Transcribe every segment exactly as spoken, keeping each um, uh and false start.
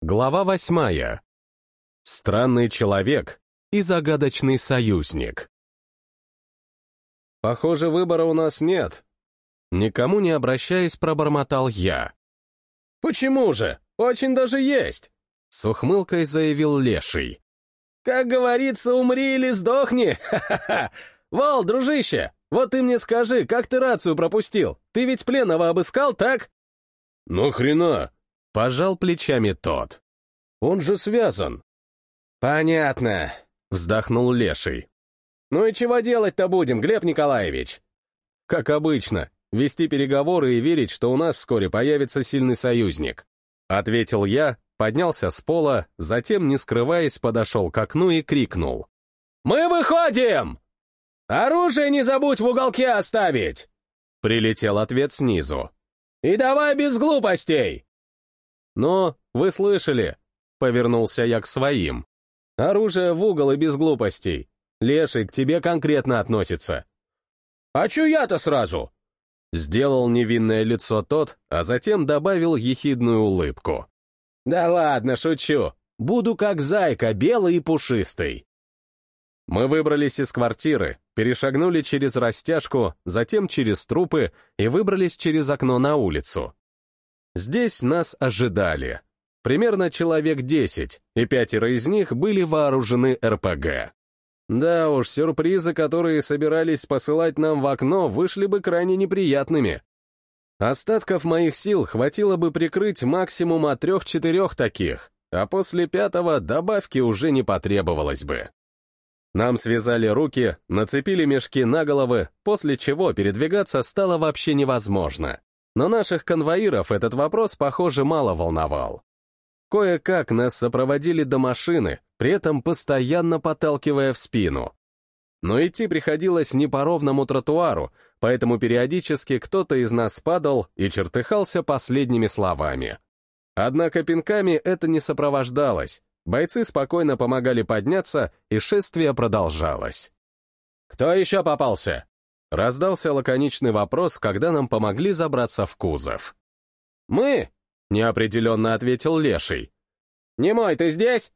Глава восьмая. Странный человек и загадочный союзник. Похоже, выбора у нас нет. Никому не обращаясь, пробормотал я. Почему же? Очень даже есть! С ухмылкой заявил Леший. Как говорится, умри или сдохни! Ха-ха-ха! Вал, дружище, вот ты мне скажи, как ты рацию пропустил? Ты ведь пленного обыскал, так? Ну хрена! Пожал плечами тот. Он же связан. Понятно, вздохнул Леший. Ну и чего делать-то будем, Глеб Николаевич? Как обычно, вести переговоры и верить, что у нас вскоре появится сильный союзник. Ответил я, поднялся с пола, затем, не скрываясь, подошел к окну и крикнул. «Мы выходим! Оружие не забудь в уголке оставить!» Прилетел ответ снизу. «И давай без глупостей!» «Ну, вы слышали?» — повернулся я к своим. «Оружие в угол и без глупостей. Леший к тебе конкретно относится». «А чё я-то сразу?» Сделал невинное лицо тот, а затем добавил ехидную улыбку. «Да ладно, шучу. Буду как зайка, белый и пушистый». Мы выбрались из квартиры, перешагнули через растяжку, затем через трупы и выбрались через окно на улицу. Здесь нас ожидали. Примерно человек десять, и пятеро из них были вооружены эр пэ гэ. Да уж, сюрпризы, которые собирались посылать нам в окно, вышли бы крайне неприятными. Остатков моих сил хватило бы прикрыть максимум от трех-четырех таких, а после пятого добавки уже не потребовалось бы. Нам связали руки, нацепили мешки на головы, после чего передвигаться стало вообще невозможно. Но наших конвоиров этот вопрос, похоже, мало волновал. Кое-как нас сопроводили до машины, при этом постоянно подталкивая в спину. Но идти приходилось не по ровному тротуару, поэтому периодически кто-то из нас падал и чертыхался последними словами. Однако пинками это не сопровождалось, бойцы спокойно помогали подняться, и шествие продолжалось. «Кто еще попался?» Раздался лаконичный вопрос, когда нам помогли забраться в кузов. «Мы?» — неопределенно ответил Леший. «Немой, ты здесь?»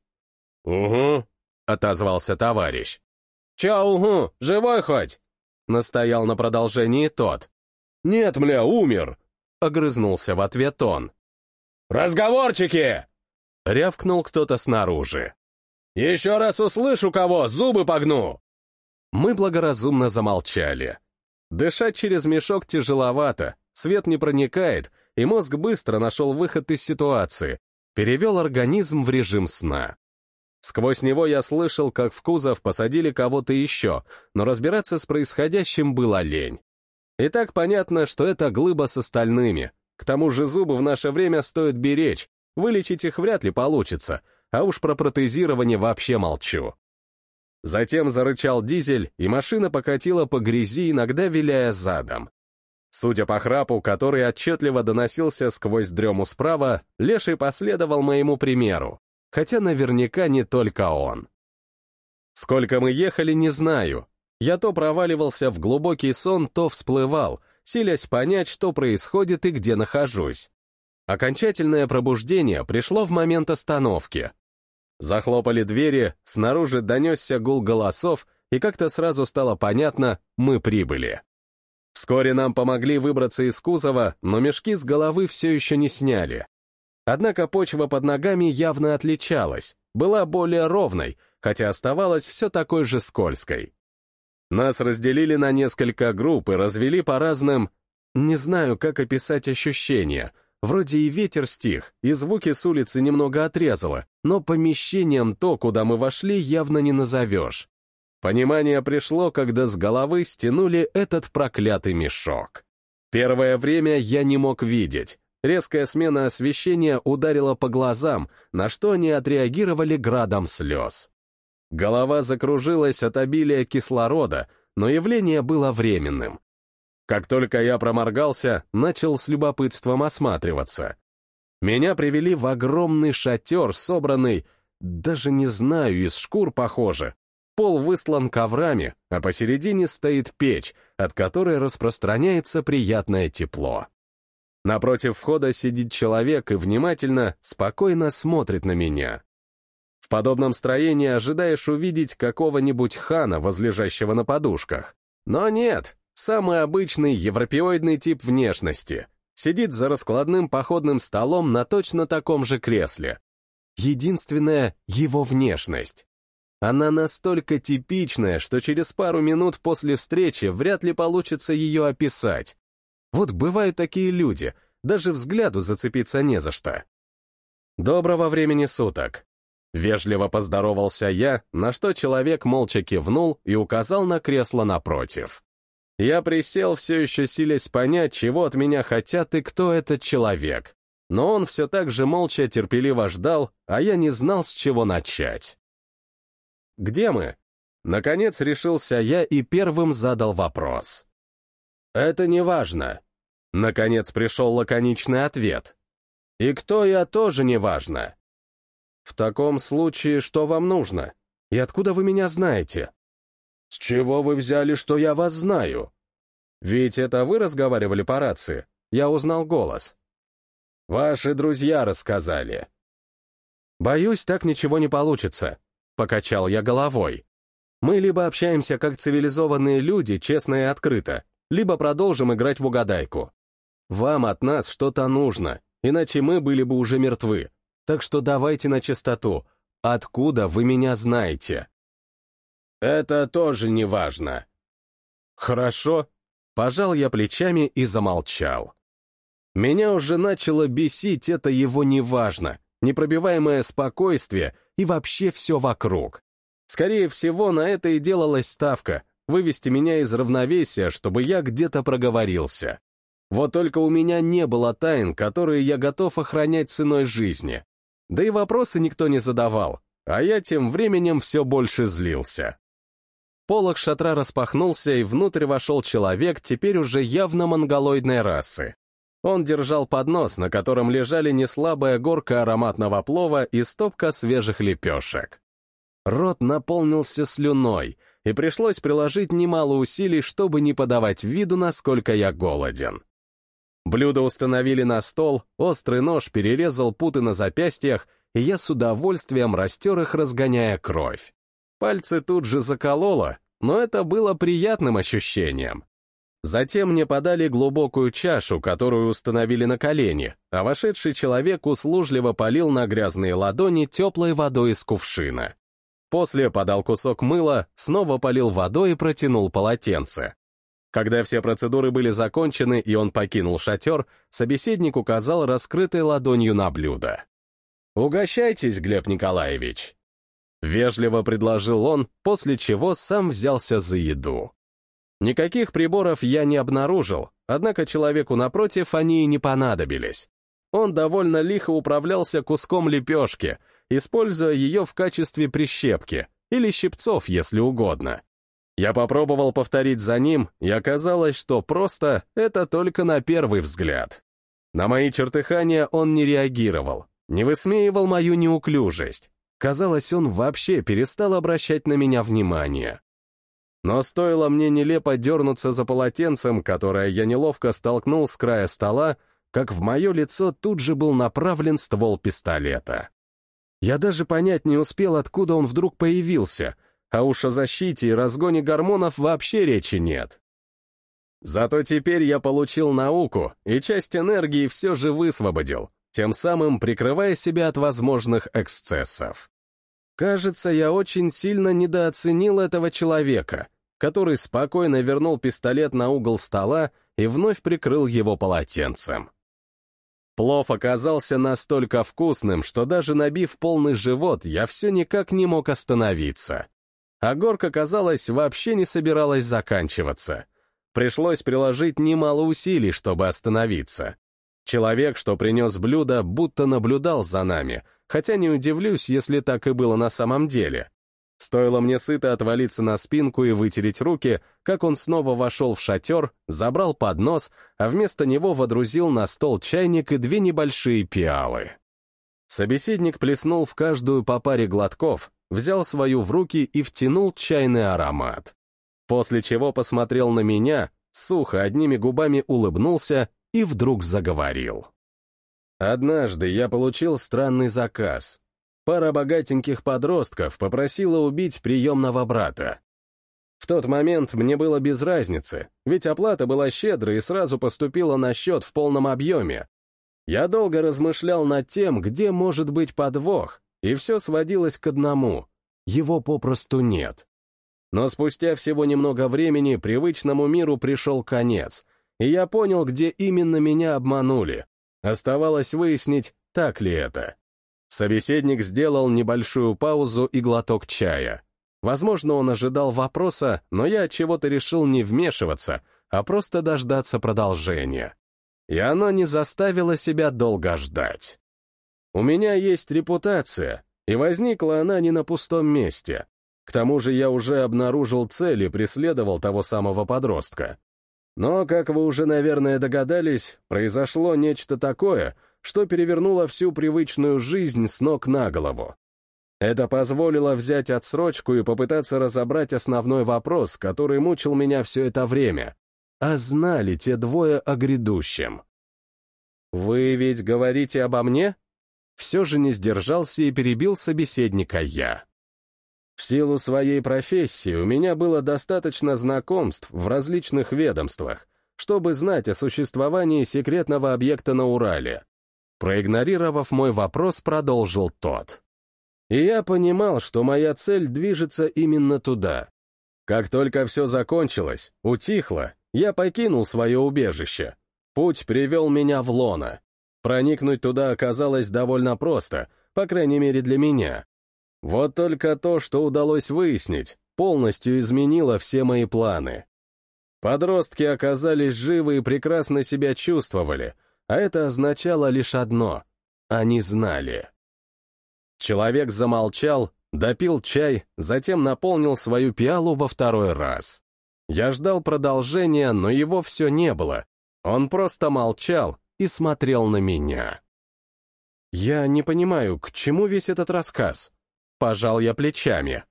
«Угу», — отозвался товарищ. «Че угу, живой хоть?» — настоял на продолжении тот. «Нет, мля, умер!» — огрызнулся в ответ он. «Разговорчики!» — рявкнул кто-то снаружи. «Еще раз услышу кого, зубы погну!» Мы благоразумно замолчали. Дышать через мешок тяжеловато, свет не проникает, и мозг быстро нашел выход из ситуации, перевел организм в режим сна. Сквозь него я слышал, как в кузов посадили кого-то еще, но разбираться с происходящим было лень. И так понятно, что это глыба с остальными. К тому же зубы в наше время стоит беречь, вылечить их вряд ли получится, а уж про протезирование вообще молчу. Затем зарычал дизель, и машина покатила по грязи, иногда виляя задом. Судя по храпу, который отчетливо доносился сквозь дрему справа, Леший последовал моему примеру, хотя наверняка не только он. Сколько мы ехали, не знаю. Я то проваливался в глубокий сон, то всплывал, силясь понять, что происходит и где нахожусь. Окончательное пробуждение пришло в момент остановки. Захлопали двери, снаружи донесся гул голосов, и как-то сразу стало понятно, мы прибыли. Вскоре нам помогли выбраться из кузова, но мешки с головы все еще не сняли. Однако почва под ногами явно отличалась, была более ровной, хотя оставалась все такой же скользкой. Нас разделили на несколько групп и развели по разным... Не знаю, как описать ощущения. Вроде и ветер стих, и звуки с улицы немного отрезало, но помещением то, куда мы вошли, явно не назовешь. Понимание пришло, когда с головы стянули этот проклятый мешок. Первое время я не мог видеть. Резкая смена освещения ударила по глазам, на что они отреагировали градом слез. Голова закружилась от обилия кислорода, но явление было временным. Как только я проморгался, начал с любопытством осматриваться. Меня привели в огромный шатер, собранный, даже не знаю, из шкур похоже. Пол выслан коврами, а посередине стоит печь, от которой распространяется приятное тепло. Напротив входа сидит человек и внимательно, спокойно смотрит на меня. В подобном строении ожидаешь увидеть какого-нибудь хана, возлежащего на подушках. Но нет, самый обычный европеоидный тип внешности. Сидит за раскладным походным столом на точно таком же кресле. Единственная его внешность. Она настолько типичная, что через пару минут после встречи вряд ли получится ее описать. Вот бывают такие люди, даже взгляду зацепиться не за что. Доброго времени суток. Вежливо поздоровался я, на что человек молча кивнул и указал на кресло напротив. Я присел, все еще силясь понять, чего от меня хотят и кто этот человек. Но он все так же молча терпеливо ждал, а я не знал, с чего начать. «Где мы?» Наконец решился я и первым задал вопрос. «Это не важно». Наконец пришел лаконичный ответ. «И кто я, тоже не важно». «В таком случае, что вам нужно? И откуда вы меня знаете?» «С чего вы взяли, что я вас знаю?» «Ведь это вы разговаривали по рации? Я узнал голос». «Ваши друзья рассказали». «Боюсь, так ничего не получится», — покачал я головой. «Мы либо общаемся как цивилизованные люди, честно и открыто, либо продолжим играть в угадайку. Вам от нас что-то нужно, иначе мы были бы уже мертвы. Так что давайте на чистоту. Откуда вы меня знаете?» «Это тоже не важно». «Хорошо». Пожал я плечами и замолчал. Меня уже начало бесить это его неважно, непробиваемое спокойствие и вообще все вокруг. Скорее всего, на это и делалась ставка — вывести меня из равновесия, чтобы я где-то проговорился. Вот только у меня не было тайн, которые я готов охранять ценой жизни. Да и вопросы никто не задавал, а я тем временем все больше злился. Полог шатра распахнулся, и внутрь вошел человек, теперь уже явно монголоидной расы. Он держал поднос, на котором лежали неслабая горка ароматного плова и стопка свежих лепешек. Рот наполнился слюной, и пришлось приложить немало усилий, чтобы не подавать виду, насколько я голоден. Блюдо установили на стол, острый нож перерезал путы на запястьях, и я с удовольствием растер их, разгоняя кровь. Пальцы тут же закололо, но это было приятным ощущением. Затем мне подали глубокую чашу, которую установили на колени, а вошедший человек услужливо полил на грязные ладони теплой водой из кувшина. После подал кусок мыла, снова полил водой и протянул полотенце. Когда все процедуры были закончены и он покинул шатер, собеседник указал раскрытой ладонью на блюдо. «Угощайтесь, Глеб Николаевич!» Вежливо предложил он, после чего сам взялся за еду. Никаких приборов я не обнаружил, однако человеку напротив они и не понадобились. Он довольно лихо управлялся куском лепешки, используя ее в качестве прищепки, или щипцов, если угодно. Я попробовал повторить за ним, и оказалось, что просто это только на первый взгляд. На мои чертыхания он не реагировал, не высмеивал мою неуклюжесть. Казалось, он вообще перестал обращать на меня внимание. Но стоило мне нелепо дернуться за полотенцем, которое я неловко столкнул с края стола, как в мое лицо тут же был направлен ствол пистолета. Я даже понять не успел, откуда он вдруг появился, а уж о защите и разгоне гормонов вообще речи нет. Зато теперь я получил науку, и часть энергии все же высвободил, тем самым прикрывая себя от возможных эксцессов. Кажется, я очень сильно недооценил этого человека, который спокойно вернул пистолет на угол стола и вновь прикрыл его полотенцем. Плов оказался настолько вкусным, что даже набив полный живот, я все никак не мог остановиться. А горка, казалось, вообще не собиралась заканчиваться. Пришлось приложить немало усилий, чтобы остановиться. Человек, что принес блюдо, будто наблюдал за нами, хотя не удивлюсь, если так и было на самом деле. Стоило мне сыто отвалиться на спинку и вытереть руки, как он снова вошел в шатер, забрал поднос, а вместо него водрузил на стол чайник и две небольшие пиалы. Собеседник плеснул в каждую по паре глотков, взял свою в руки и втянул чайный аромат. После чего посмотрел на меня, сухо одними губами улыбнулся и вдруг заговорил. Однажды я получил странный заказ. Пара богатеньких подростков попросила убить приемного брата. В тот момент мне было без разницы, ведь оплата была щедрой и сразу поступила на счет в полном объеме. Я долго размышлял над тем, где может быть подвох, и все сводилось к одному — его попросту нет. Но спустя всего немного времени привычному миру пришел конец, и я понял, где именно меня обманули. Оставалось выяснить, так ли это. Собеседник сделал небольшую паузу и глоток чая. Возможно, он ожидал вопроса, но я отчего-то решил не вмешиваться, а просто дождаться продолжения. И оно не заставило себя долго ждать. У меня есть репутация, и возникла она не на пустом месте. К тому же я уже обнаружил цель и преследовал того самого подростка. Но, как вы уже, наверное, догадались, произошло нечто такое, что перевернуло всю привычную жизнь с ног на голову. Это позволило взять отсрочку и попытаться разобрать основной вопрос, который мучил меня все это время. А знали те двое о грядущем? «Вы ведь говорите обо мне?» Все же не сдержался и перебил собеседника я. В силу своей профессии у меня было достаточно знакомств в различных ведомствах, чтобы знать о существовании секретного объекта на Урале. Проигнорировав мой вопрос, продолжил тот. И я понимал, что моя цель движется именно туда. Как только все закончилось, утихло, я покинул свое убежище. Путь привел меня в лоно. Проникнуть туда оказалось довольно просто, по крайней мере для меня. Вот только то, что удалось выяснить, полностью изменило все мои планы. Подростки оказались живы и прекрасно себя чувствовали, а это означало лишь одно — они знали. Человек замолчал, допил чай, затем наполнил свою пиалу во второй раз. Я ждал продолжения, но его все не было. Он просто молчал и смотрел на меня. «Я не понимаю, к чему весь этот рассказ?» Пожал я плечами.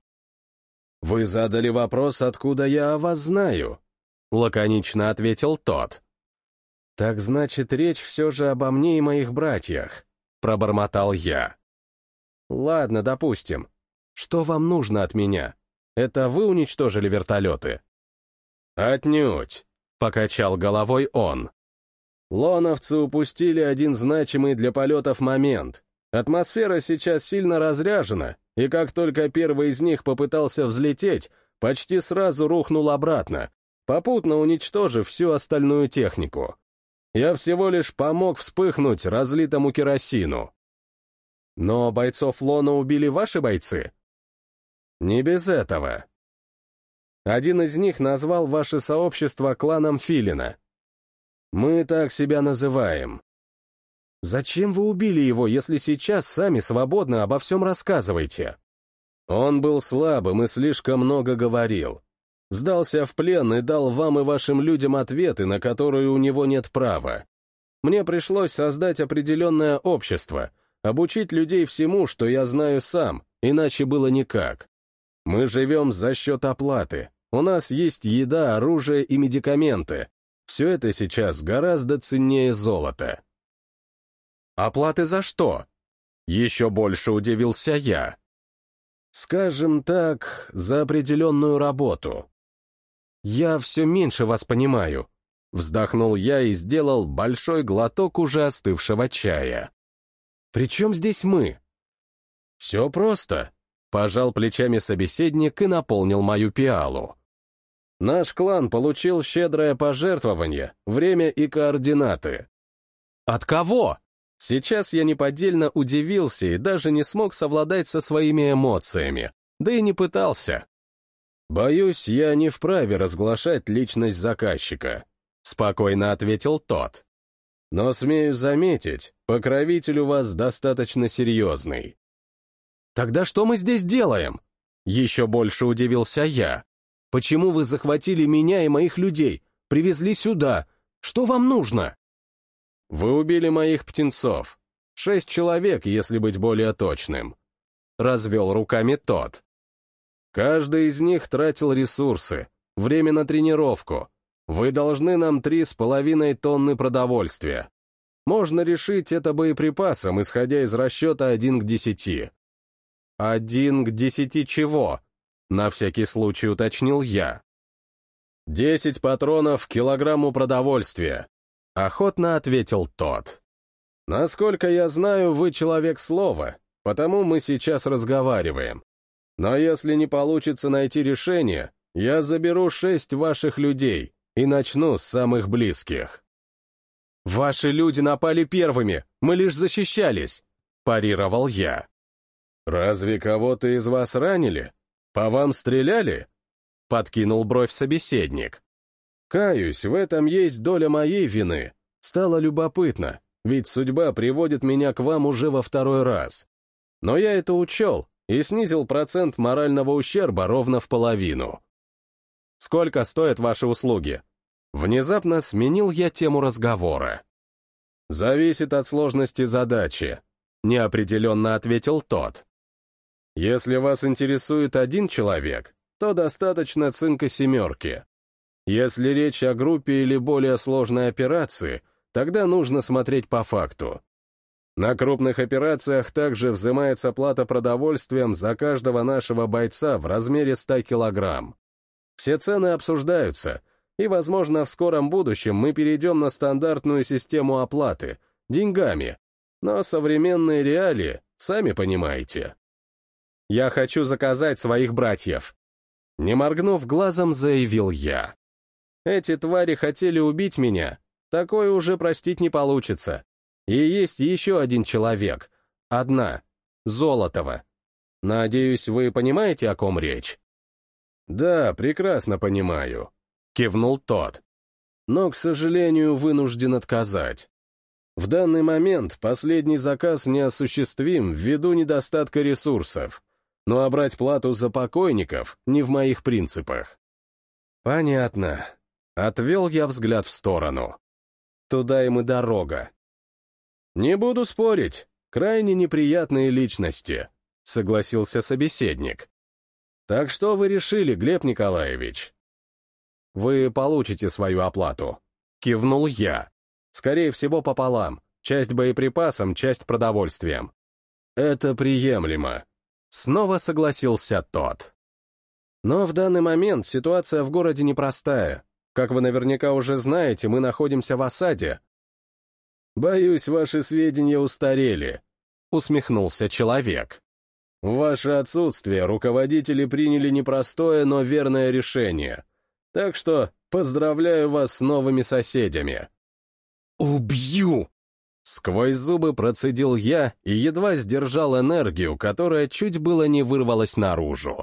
«Вы задали вопрос, откуда я о вас знаю?» Лаконично ответил тот. «Так значит, речь все же обо мне и моих братьях», пробормотал я. «Ладно, допустим. Что вам нужно от меня? Это вы уничтожили вертолеты?» «Отнюдь», — покачал головой он. «Лоновцы упустили один значимый для полетов момент. Атмосфера сейчас сильно разряжена, и как только первый из них попытался взлететь, почти сразу рухнул обратно, попутно уничтожив всю остальную технику. Я всего лишь помог вспыхнуть разлитому керосину». «Но бойцов Лона убили ваши бойцы?» «Не без этого. Один из них назвал ваше сообщество кланом Филина. Мы так себя называем». «Зачем вы убили его, если сейчас сами свободно обо всем рассказываете?» «Он был слабым и слишком много говорил. Сдался в плен и дал вам и вашим людям ответы, на которые у него нет права. Мне пришлось создать определенное общество, обучить людей всему, что я знаю сам, иначе было никак. Мы живем за счет оплаты. У нас есть еда, оружие и медикаменты. Все это сейчас гораздо ценнее золота». «Оплаты за что?» Еще больше удивился я. «Скажем так, за определенную работу». «Я все меньше вас понимаю», — вздохнул я и сделал большой глоток уже остывшего чая. «При чем здесь мы?» «Все просто», — пожал плечами собеседник и наполнил мою пиалу. «Наш клан получил щедрое пожертвование, время и координаты». «От кого?» Сейчас я неподдельно удивился и даже не смог совладать со своими эмоциями, да и не пытался. «Боюсь, я не вправе разглашать личность заказчика», — спокойно ответил тот. «Но смею заметить, покровитель у вас достаточно серьезный». «Тогда что мы здесь делаем?» Еще больше удивился я. «Почему вы захватили меня и моих людей, привезли сюда? Что вам нужно?» «Вы убили моих птенцов. Шесть человек, если быть более точным», — развел руками тот. «Каждый из них тратил ресурсы, время на тренировку. Вы должны нам три с половиной тонны продовольствия. Можно решить это боеприпасом, исходя из расчета один к десяти. Один к десяти чего? На всякий случай уточнил я. Десять патронов к килограмму продовольствия. Охотно ответил тот. Насколько я знаю, вы человек слова, потому мы сейчас разговариваем. Но если не получится найти решение, я заберу шесть ваших людей и начну с самых близких. Ваши люди напали первыми, мы лишь защищались, парировал я. Разве кого-то из вас ранили? По вам стреляли? Подкинул бровь собеседник. Каюсь, в этом есть доля моей вины. Стало любопытно, ведь судьба приводит меня к вам уже во второй раз. Но я это учел и снизил процент морального ущерба ровно в половину. Сколько стоят ваши услуги? Внезапно сменил я тему разговора. Зависит от сложности задачи, неопределенно ответил тот. Если вас интересует один человек, то достаточно цинка семерки. Если речь о группе или более сложной операции, тогда нужно смотреть по факту. На крупных операциях также взимается плата продовольствием за каждого нашего бойца в размере ста килограмм. Все цены обсуждаются, и, возможно, в скором будущем мы перейдем на стандартную систему оплаты, деньгами, но современные реалии, сами понимаете. Я хочу заказать своих братьев. Не моргнув глазом, заявил я. Эти твари хотели убить меня, такое уже простить не получится. И есть еще один человек, одна, Золотова. Надеюсь, вы понимаете, о ком речь? Да, прекрасно понимаю. Кивнул тот. Но, к сожалению, вынужден отказать. В данный момент последний заказ неосуществим ввиду недостатка ресурсов, ну а брать плату за покойников не в моих принципах. Понятно. Отвел я взгляд в сторону. Туда им и дорога. Не буду спорить, крайне неприятные личности, согласился собеседник. Так что вы решили, Глеб Николаевич? Вы получите свою оплату. Кивнул я. Скорее всего, пополам. Часть боеприпасом, часть продовольствием. Это приемлемо. Снова согласился тот. Но в данный момент ситуация в городе непростая. Как вы наверняка уже знаете, мы находимся в осаде. Боюсь, ваши сведения устарели. Усмехнулся человек. В ваше отсутствие руководители приняли непростое, но верное решение. Так что поздравляю вас с новыми соседями. «Убью!» Сквозь зубы процедил я и едва сдержал энергию, которая чуть было не вырвалась наружу.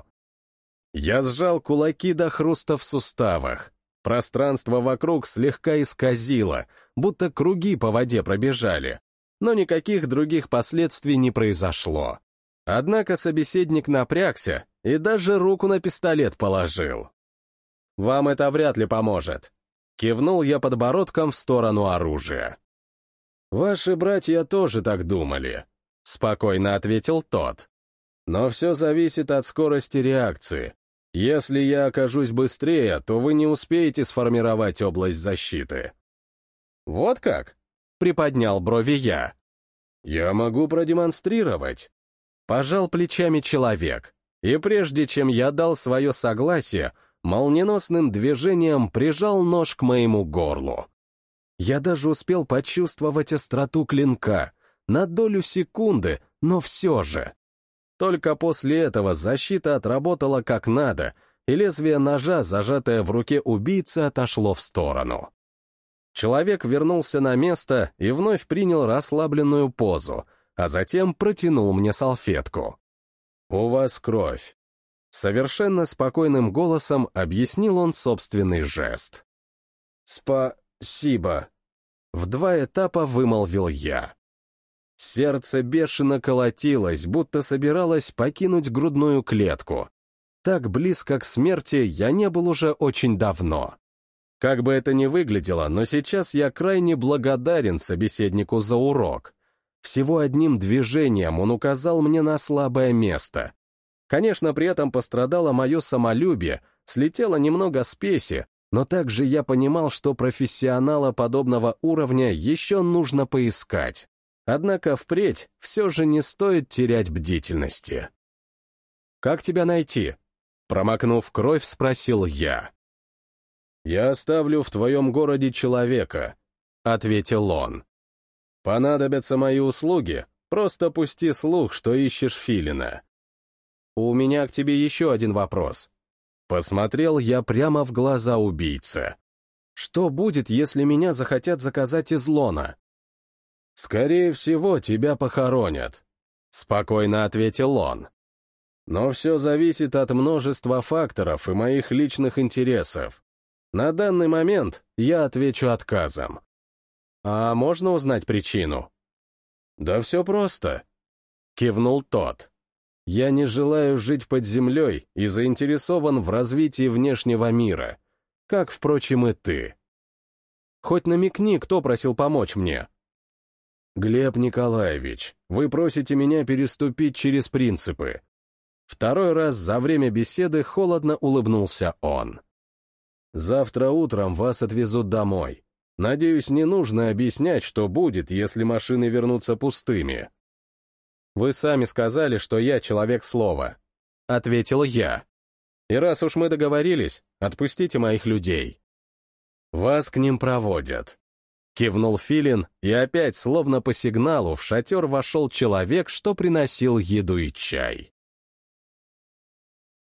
Я сжал кулаки до хруста в суставах. Пространство вокруг слегка исказило, будто круги по воде пробежали, но никаких других последствий не произошло. Однако собеседник напрягся и даже руку на пистолет положил. «Вам это вряд ли поможет», — кивнул я подбородком в сторону оружия. «Ваши братья тоже так думали», — спокойно ответил тот. «Но все зависит от скорости реакции. Если я окажусь быстрее, то вы не успеете сформировать область защиты». «Вот как?» — приподнял брови я. «Я могу продемонстрировать». Пожал плечами человек, и прежде чем я дал свое согласие, молниеносным движением прижал нож к моему горлу. Я даже успел почувствовать остроту клинка, на долю секунды, но все же. Только после этого защита отработала как надо, и лезвие ножа, зажатое в руке убийцы, отошло в сторону. Человек вернулся на место и вновь принял расслабленную позу, а затем протянул мне салфетку. «У вас кровь». Совершенно спокойным голосом объяснил он собственный жест. «Спасибо», — в два этапа вымолвил я. Сердце бешено колотилось, будто собиралось покинуть грудную клетку. Так близко к смерти я не был уже очень давно. Как бы это ни выглядело, но сейчас я крайне благодарен собеседнику за урок. Всего одним движением он указал мне на слабое место. Конечно, при этом пострадало мое самолюбие, слетело немного спеси, но также я понимал, что профессионала подобного уровня еще нужно поискать. Однако впредь все же не стоит терять бдительности. «Как тебя найти?» Промокнув кровь, спросил я. «Я оставлю в твоем городе человека», — ответил он. «Понадобятся мои услуги, просто пусти слух, что ищешь филина». «У меня к тебе еще один вопрос». Посмотрел я прямо в глаза убийце. «Что будет, если меня захотят заказать из лона?» «Скорее всего, тебя похоронят», — спокойно ответил он. «Но все зависит от множества факторов и моих личных интересов. На данный момент я отвечу отказом». «А можно узнать причину?» «Да все просто», — кивнул тот. «Я не желаю жить под землей и заинтересован в развитии внешнего мира, как, впрочем, и ты». «Хоть намекни, кто просил помочь мне». «Глеб Николаевич, вы просите меня переступить через принципы». Второй раз за время беседы холодно улыбнулся он. «Завтра утром вас отвезут домой. Надеюсь, не нужно объяснять, что будет, если машины вернутся пустыми». «Вы сами сказали, что я человек слова», — ответил я. «И раз уж мы договорились, отпустите моих людей». «Вас к ним проводят». Кивнул Филин, и опять, словно по сигналу, в шатер вошел человек, что приносил еду и чай.